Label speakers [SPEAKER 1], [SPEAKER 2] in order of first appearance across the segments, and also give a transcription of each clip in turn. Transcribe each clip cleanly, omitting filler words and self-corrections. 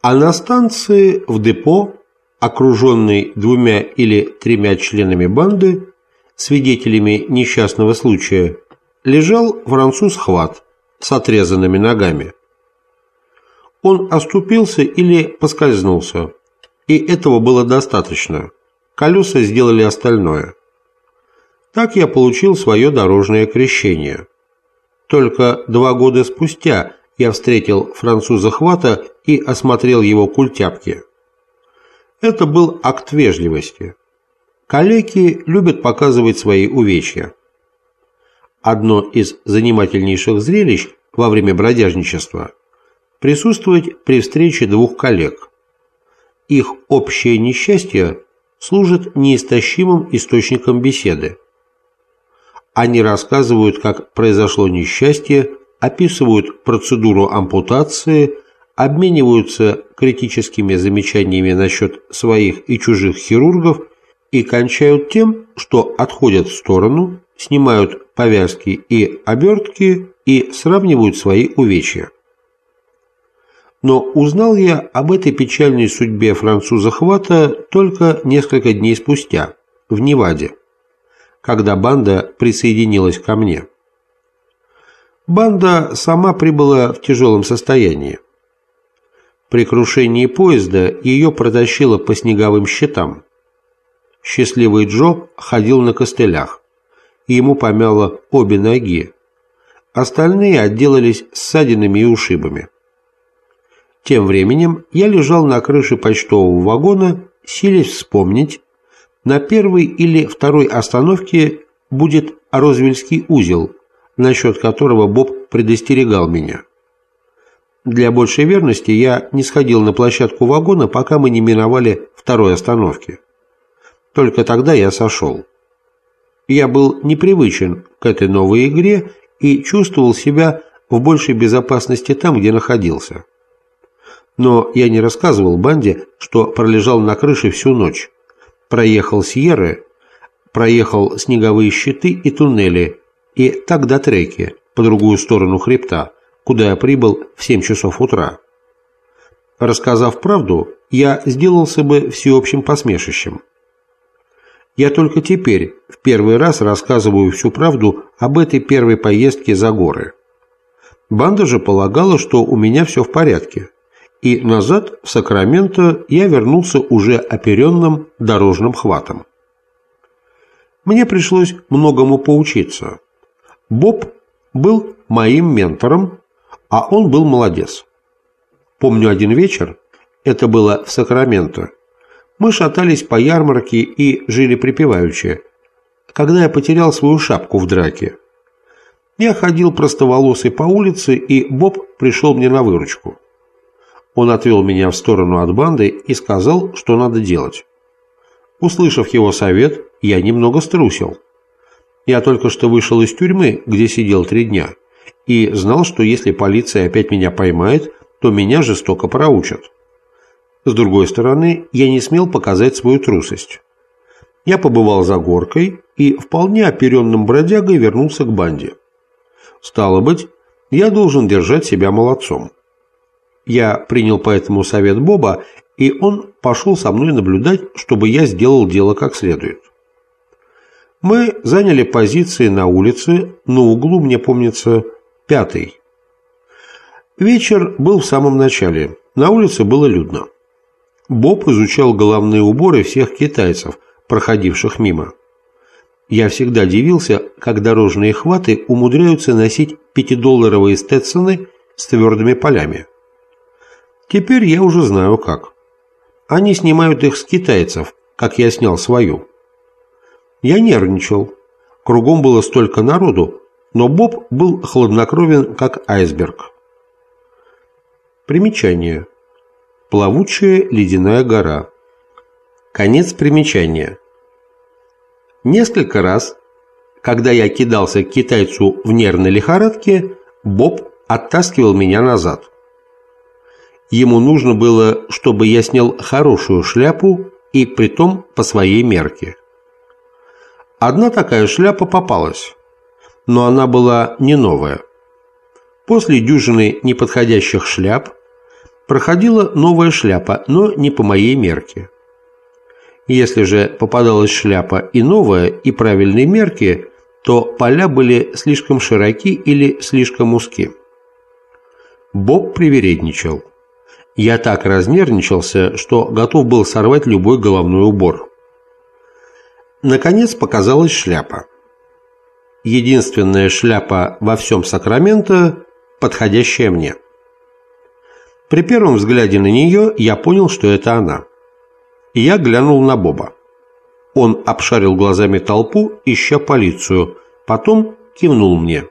[SPEAKER 1] А на станции в депо, окруженный 2 или 3 членами банды, свидетелями несчастного случая, лежал француз Хват с отрезанными ногами. Он оступился или поскользнулся, и этого было достаточно. Колеса сделали остальное. Так я получил свое дорожное крещение. Только 2 года спустя я встретил француза Хвата и осмотрел его культяпки. Это был акт вежливости. Калеки любят показывать свои увечья. Одно из занимательнейших зрелищ во время бродяжничества – присутствовать при встрече 2 коллег. Их общее несчастье служит неистощимым источником беседы. Они рассказывают, как произошло несчастье, описывают процедуру ампутации, обмениваются критическими замечаниями насчет своих и чужих хирургов и кончают тем, что отходят в сторону, снимают повязки и обертки и сравнивают свои увечья. Но узнал я об этой печальной судьбе француза Хвата только несколько дней спустя, в Неваде, когда банда присоединилась ко мне. Банда сама прибыла в тяжелом состоянии. При крушении поезда ее протащило по снеговым щитам. Счастливый Джо ходил на костылях, и ему помяло обе ноги. Остальные отделались ссадинами и ушибами. Тем временем я лежал на крыше почтового вагона, силясь вспомнить, на 1-й или 2-й остановке будет Розвельский узел, насчет которого Боб предостерегал меня. Для большей верности я не сходил на площадку вагона, пока мы не миновали 2-й остановки. Только тогда я сошел. Я был непривычен к этой новой игре и чувствовал себя в большей безопасности там, где находился. Но я не рассказывал банде, что пролежал на крыше всю ночь, проехал Сьерры, проехал снеговые щиты и туннели, и так до Треки, по другую сторону хребта, куда я прибыл в 7 часов утра. Рассказав правду, я сделался бы всеобщим посмешищем. Я только теперь в первый раз рассказываю всю правду об этой первой поездке за горы. Банда же полагала, что у меня все в порядке, и назад в Сакраменто я вернулся уже оперенным дорожным хватом. Мне пришлось многому поучиться. Боб был моим ментором, а он был молодец. Помню один вечер, это было в Сакраменто, мы шатались по ярмарке и жили припеваючи, когда я потерял свою шапку в драке. Я ходил простоволосый по улице, и Боб пришел мне на выручку. Он отвел меня в сторону от банды и сказал, что надо делать. Услышав его совет, я немного струсил. Я только что вышел из тюрьмы, где сидел 3 дня, и знал, что если полиция опять меня поймает, то меня жестоко проучат. С другой стороны, я не смел показать свою трусость. Я побывал за горкой и вполне оперенным бродягой вернулся к банде. Стало быть, я должен держать себя молодцом. Я принял поэтому совет Боба, и он пошел со мной наблюдать, чтобы я сделал дело как следует. Мы заняли позиции на улице, на углу, мне помнится, 5-й. Вечер был в самом начале, на улице было людно. Боб изучал головные уборы всех китайцев, проходивших мимо. Я всегда дивился, как дорожные хваты умудряются носить 5-долларовые стетсоны с твердыми полями. Теперь я уже знаю как. Они снимают их с китайцев, как я снял свою. Я нервничал. Кругом было столько народу, но Боб был хладнокровен, как айсберг. Примечание. Плавучая ледяная гора. Конец примечания. Несколько раз, когда я кидался к китайцу в нервной лихорадке, Боб оттаскивал меня назад. Ему нужно было, чтобы я снял хорошую шляпу, и притом по своей мерке. Одна такая шляпа попалась, но она была не новая. После дюжины неподходящих шляп проходила новая шляпа, но не по моей мерке. Если же попадалась шляпа и новая, и правильной мерки, то поля были слишком широки или слишком узки. Боб привередничал. Я так разнервничался, что готов был сорвать любой головной убор. Наконец показалась шляпа. Единственная шляпа во всем Сакраменто, подходящая мне. При первом взгляде на нее я понял, что это она. И я глянул на Боба. Он обшарил глазами толпу, ища полицию, потом кивнул мне.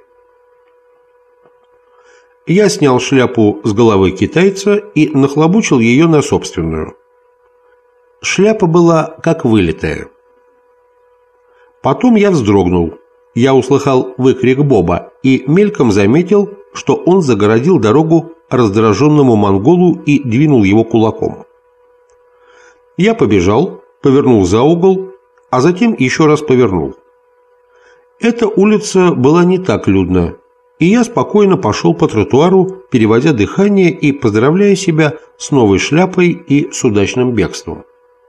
[SPEAKER 1] Я снял шляпу с головы китайца и нахлобучил ее на собственную. Шляпа была как вылитая. Потом я вздрогнул. Я услыхал выкрик Боба и мельком заметил, что он загородил дорогу раздраженному монголу и двинул его кулаком. Я побежал, повернул за угол, а затем еще раз повернул. Эта улица была не так людна, и я спокойно пошел по тротуару, переводя дыхание и поздравляя себя с новой шляпой и с удачным бегством.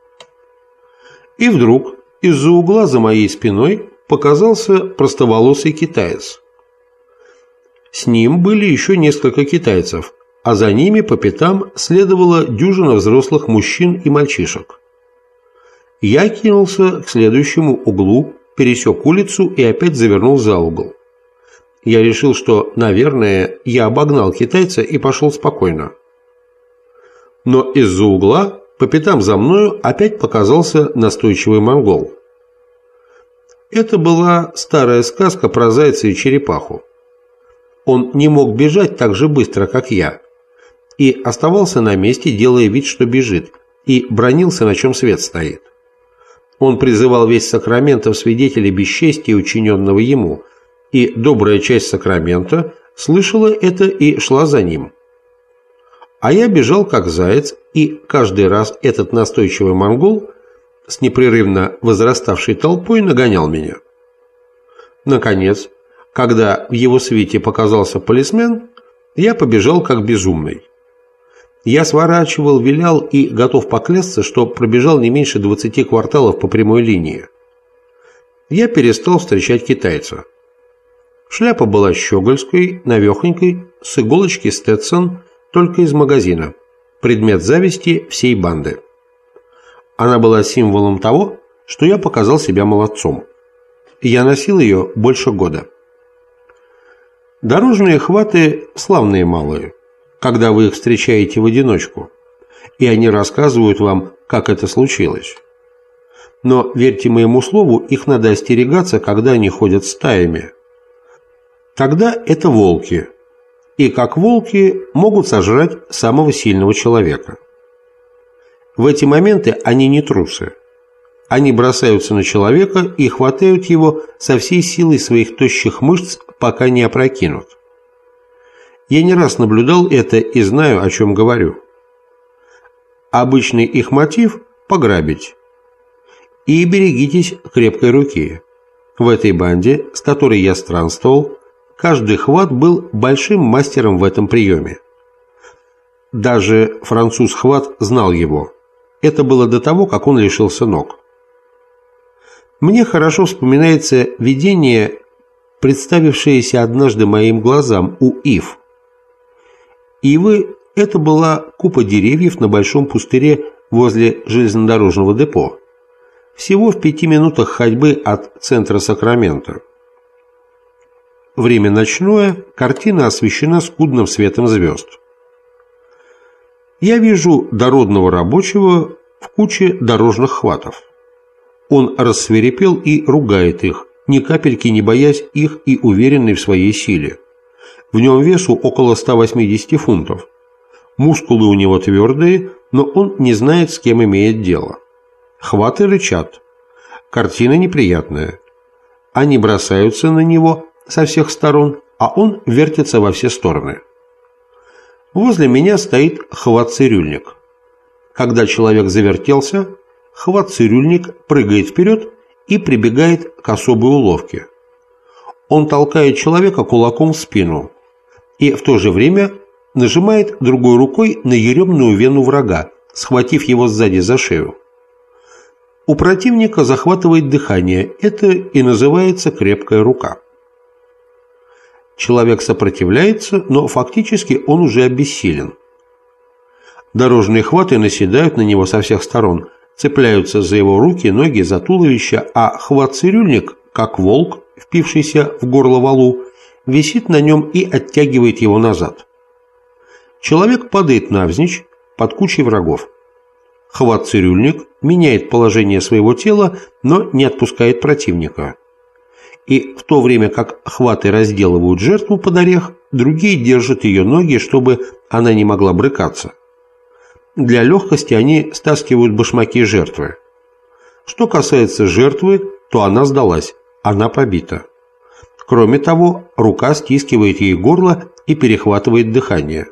[SPEAKER 1] И вдруг из-за угла за моей спиной показался простоволосый китаец. С ним были еще несколько китайцев, а за ними по пятам следовала дюжина взрослых мужчин и мальчишек. Я кинулся к следующему углу, пересек улицу и опять завернул за угол. Я решил, что, наверное, я обогнал китайца и пошел спокойно. Но из-за угла по пятам за мною опять показался настойчивый монгол. Это была старая сказка про зайца и черепаху. Он не мог бежать так же быстро, как я, и оставался на месте, делая вид, что бежит, и бранился, на чем свет стоит. Он призывал весь Сакраменто в свидетели бесчестия, учиненного ему, и добрая часть Сакрамента слышала это и шла за ним. А я бежал как заяц, и каждый раз этот настойчивый монгол с непрерывно возраставшей толпой нагонял меня. Наконец, когда в его свите показался полисмен, я побежал как безумный. Я сворачивал, вилял и готов поклясться, что пробежал не меньше 20 кварталов по прямой линии. Я перестал встречать китайца. Шляпа была щегольской, навехонькой, с иголочки Сtetson, только из магазина. Предмет зависти всей банды. Она была символом того, что я показал себя молодцом. Я носил ее больше года. Дорожные хваты славные малые, когда вы их встречаете в одиночку, и они рассказывают вам, как это случилось. Но, верьте моему слову, их надо остерегаться, когда они ходят стаями. Тогда это волки, и как волки могут сожрать самого сильного человека. В эти моменты они не трусы. Они бросаются на человека и хватают его со всей силой своих тощих мышц, пока не опрокинут. Я не раз наблюдал это и знаю, о чем говорю. Обычный их мотив – пограбить. И берегитесь крепкой руки. В этой банде, с которой я странствовал, каждый хват был большим мастером в этом приеме. Даже француз-хват знал его. Это было до того, как он лишился ног. Мне хорошо вспоминается видение, представившееся однажды моим глазам у ив. Ивы – это была купа деревьев на большом пустыре возле железнодорожного депо, всего в 5 минутах ходьбы от центра Сакрамента. Время ночное, картина освещена скудным светом звезд. Я вижу дородного рабочего в куче дорожных хватов. Он рассвирепел и ругает их, ни капельки не боясь их и уверенный в своей силе. В нем весу около 180 фунтов. Мускулы у него твердые, но он не знает, с кем имеет дело. Хваты рычат. Картина неприятная. Они бросаются на него со всех сторон, а он вертится во все стороны. Возле меня стоит хват-цирюльник. Когда человек завертелся, хват-цирюльник прыгает вперед и прибегает к особой уловке. Он толкает человека кулаком в спину и в то же время нажимает другой рукой на еремную вену врага, схватив его сзади за шею. У противника захватывает дыхание, это и называется крепкая рука. Человек сопротивляется, но фактически он уже обессилен. Дорожные хваты наседают на него со всех сторон, цепляются за его руки, ноги, за туловище, а хват-цирюльник, как волк, впившийся в горло валу, висит на нем и оттягивает его назад. Человек падает навзничь под кучей врагов. Хват-цирюльник меняет положение своего тела, но не отпускает противника. И в то время как хваты разделывают жертву под орех, другие держат ее ноги, чтобы она не могла брыкаться. Для легкости они стаскивают башмаки жертвы. Что касается жертвы, то она сдалась, она побита. Кроме того, рука стискивает ей горло и перехватывает дыхание.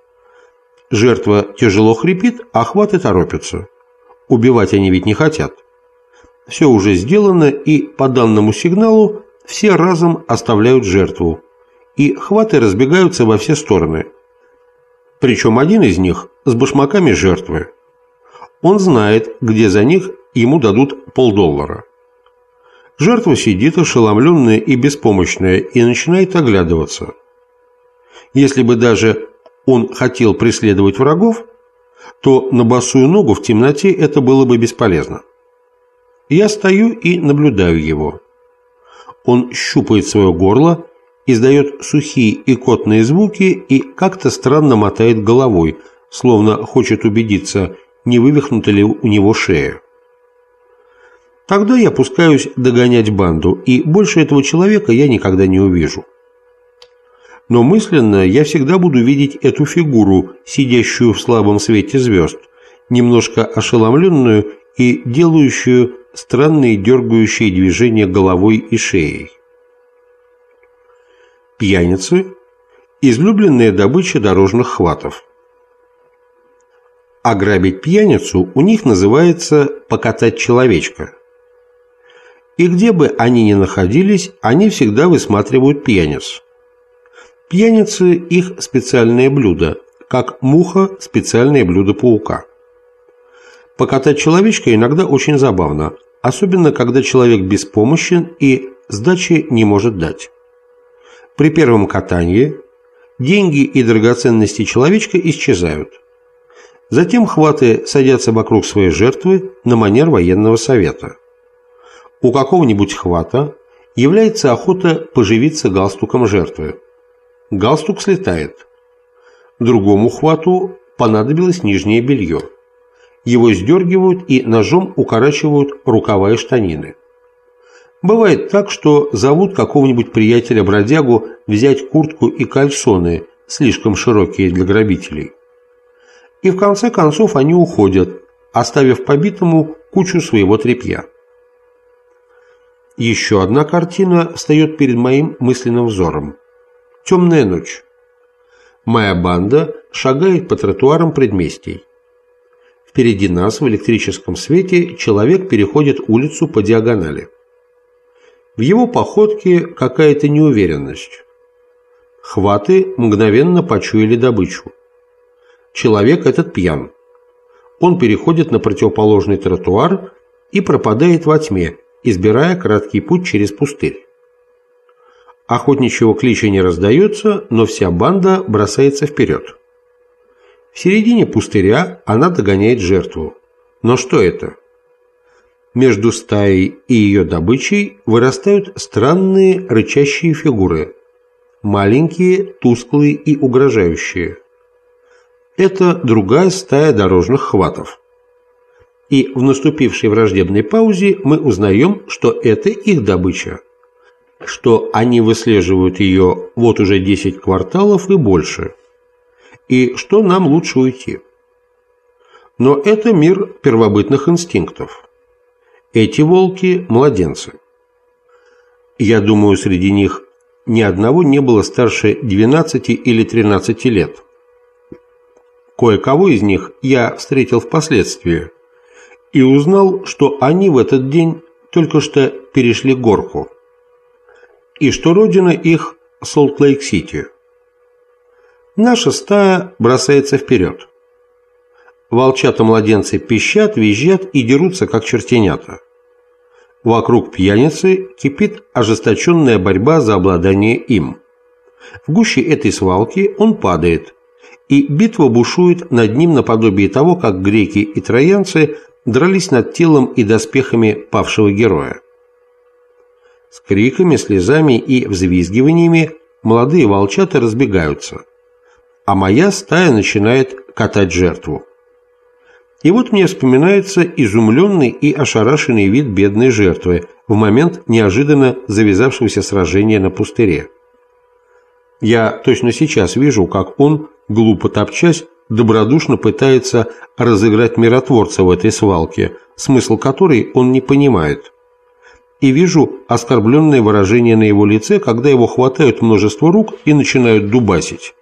[SPEAKER 1] Жертва тяжело хрипит, а хваты торопятся. Убивать они ведь не хотят. Все уже сделано, и по данному сигналу все разом оставляют жертву, и хваты разбегаются во все стороны. Причем один из них с башмаками жертвы. Он знает, где за них ему дадут $50. Жертва сидит ошеломленная и беспомощная и начинает оглядываться. Если бы даже он хотел преследовать врагов, то на босую ногу в темноте это было бы бесполезно. Я стою и наблюдаю его. Он щупает свое горло, издает сухие икотные звуки и как-то странно мотает головой, словно хочет убедиться, не вывихнута ли у него шея. Тогда я пускаюсь догонять банду, и больше этого человека я никогда не увижу. Но мысленно я всегда буду видеть эту фигуру, сидящую в слабом свете звезд, немножко ошеломленную и делающую странные дергающие движения головой и шеей. Пьяницы – излюбленная добыча дорожных хватов. Ограбить пьяницу у них называется «покатать человечка». И где бы они ни находились, они всегда высматривают пьяниц. Пьяницы – их специальное блюдо, как муха – специальное блюдо паука. Покатать человечка иногда очень забавно, особенно когда человек беспомощен и сдачи не может дать. При первом катании деньги и драгоценности человечка исчезают. Затем хваты садятся вокруг своей жертвы на манер военного совета. У какого-нибудь хвата является охота поживиться галстуком жертвы. Галстук слетает. Другому хвату понадобилось нижнее белье. Его сдергивают и ножом укорачивают рукава и штанины. Бывает так, что зовут какого-нибудь приятеля-бродягу взять куртку и кальсоны, слишком широкие для грабителей. И в конце концов они уходят, оставив побитому кучу своего тряпья. Еще одна картина встает перед моим мысленным взором. Темная ночь. Моя банда шагает по тротуарам предместий. Впереди нас в электрическом свете человек переходит улицу по диагонали. В его походке какая-то неуверенность. Хваты мгновенно почуяли добычу. Человек этот пьян. Он переходит на противоположный тротуар и пропадает во тьме, избирая краткий путь через пустырь. Охотничьего клича не раздается, но вся банда бросается вперед. В середине пустыря она догоняет жертву. Но что это? Между стаей и ее добычей вырастают странные рычащие фигуры. Маленькие, тусклые и угрожающие. Это другая стая дорожных хватов. И в наступившей враждебной паузе мы узнаем, что это их добыча. Что они выслеживают ее вот уже 10 кварталов и больше. И что нам лучше уйти. Но это мир первобытных инстинктов. Эти волки – младенцы. Я думаю, среди них ни одного не было старше 12 или 13 лет. Кое-кого из них я встретил впоследствии и узнал, что они в этот день только что перешли горку, и что родина их – Солт-Лейк-Сити. Наша стая бросается вперед. Волчата-младенцы пищат, визжат и дерутся, как чертенята. Вокруг пьяницы кипит ожесточенная борьба за обладание им. В гуще этой свалки он падает, и битва бушует над ним наподобие того, как греки и троянцы дрались над телом и доспехами павшего героя. С криками, слезами и взвизгиваниями молодые волчата разбегаются, а моя стая начинает катать жертву. И вот мне вспоминается изумленный и ошарашенный вид бедной жертвы в момент неожиданно завязавшегося сражения на пустыре. Я точно сейчас вижу, как он, глупо топчась, добродушно пытается разыграть миротворца в этой свалке, смысл которой он не понимает. И вижу оскорбленное выражение на его лице, когда его хватают множество рук и начинают дубасить.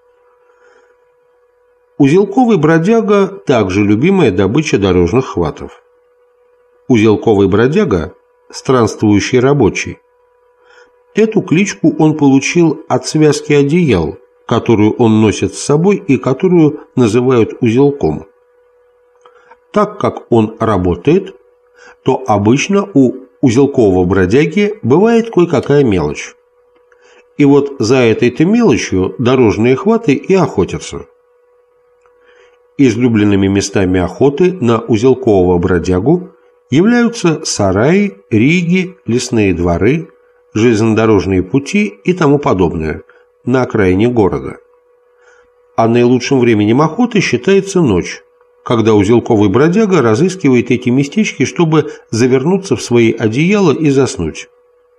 [SPEAKER 1] Узелковый бродяга – также любимая добыча дорожных хватов. Узелковый бродяга – странствующий рабочий. Эту кличку он получил от связки одеял, которую он носит с собой и которую называют узелком. Так как он работает, то обычно у узелкового бродяги бывает кое-какая мелочь. И вот за этой-то мелочью дорожные хваты и охотятся. Излюбленными местами охоты на узелкового бродягу являются сараи, риги, лесные дворы, железнодорожные пути и тому подобное на окраине города. А наилучшим временем охоты считается ночь, когда узелковый бродяга разыскивает эти местечки, чтобы завернуться в свои одеяла и заснуть.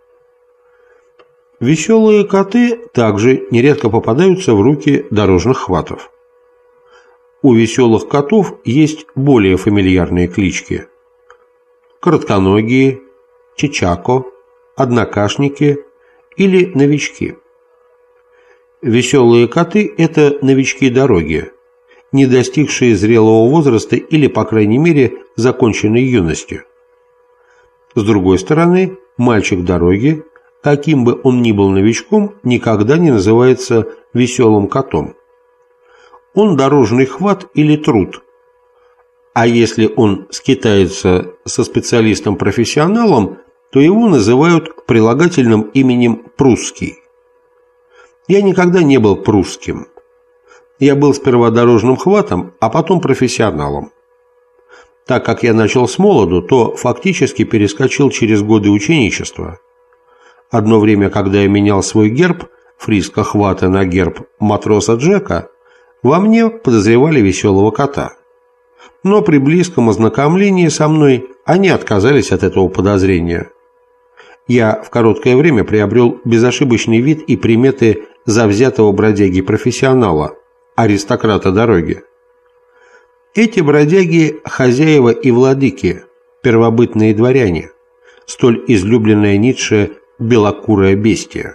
[SPEAKER 1] Веселые коты также нередко попадаются в руки дорожных хватов. У веселых котов есть более фамильярные клички: коротконогие, чичако, однокашники или новички. Веселые коты – это новички дороги, не достигшие зрелого возраста или, по крайней мере, законченной юности. С другой стороны, мальчик дороги, каким бы он ни был новичком, никогда не называется веселым котом. Он дорожный хват или труд. А если он скитается со специалистом-профессионалом, то его называют прилагательным именем «прусский». Я никогда не был прусским. Я был сперва дорожным хватом, а потом профессионалом. Так как я начал с молоду, то фактически перескочил через годы ученичества. Одно время, когда я менял свой герб Фриска хвата на герб матроса Джека, во мне подозревали веселого кота. Но при близком ознакомлении со мной они отказались от этого подозрения. Я в короткое время приобрел безошибочный вид и приметы завзятого бродяги-профессионала, аристократа дороги. Эти бродяги – хозяева и владыки, первобытные дворяне, столь излюбленная Ницше белокурая бестия.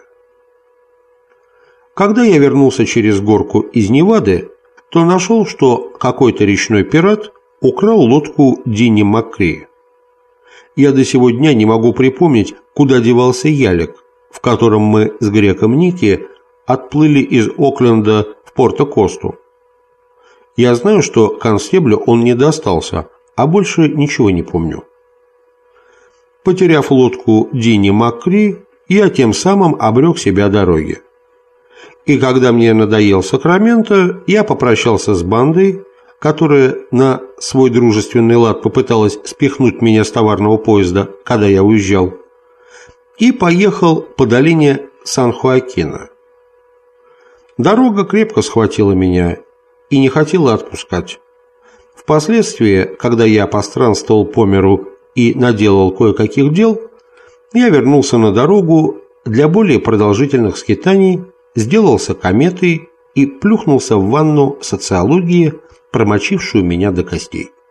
[SPEAKER 1] Когда я вернулся через горку из Невады, то нашел, что какой-то речной пират украл лодку Динни Маккри. Я до сего дня не могу припомнить, куда девался ялик, в котором мы с греком Ники отплыли из Окленда в Порто-Косту. Я знаю, что констеблю он не достался, а больше ничего не помню. Потеряв лодку Динни Маккри, я тем самым обрек себя дороге. И когда мне надоел Сакраменто, я попрощался с бандой, которая на свой дружественный лад попыталась спихнуть меня с товарного поезда, когда я уезжал, и поехал по долине Сан-Хоакина. Дорога крепко схватила меня и не хотела отпускать. Впоследствии, когда я постранствовал по миру и наделал кое-каких дел, я вернулся на дорогу для более продолжительных скитаний, сделался кометой и плюхнулся в ванну социологии, промочившую меня до костей.